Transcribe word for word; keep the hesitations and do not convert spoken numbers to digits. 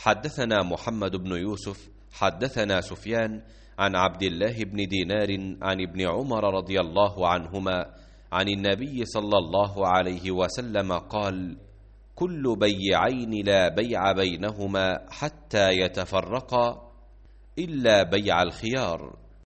حدثنا محمد بن يوسف حدثنا سفيان عن عبد الله بن دينار عن ابن عمر رضي الله عنهما عن النبي صلى الله عليه وسلم قال: كل بيعين لا بيع بينهما حتى يتفرقا إلا بيع الخيار.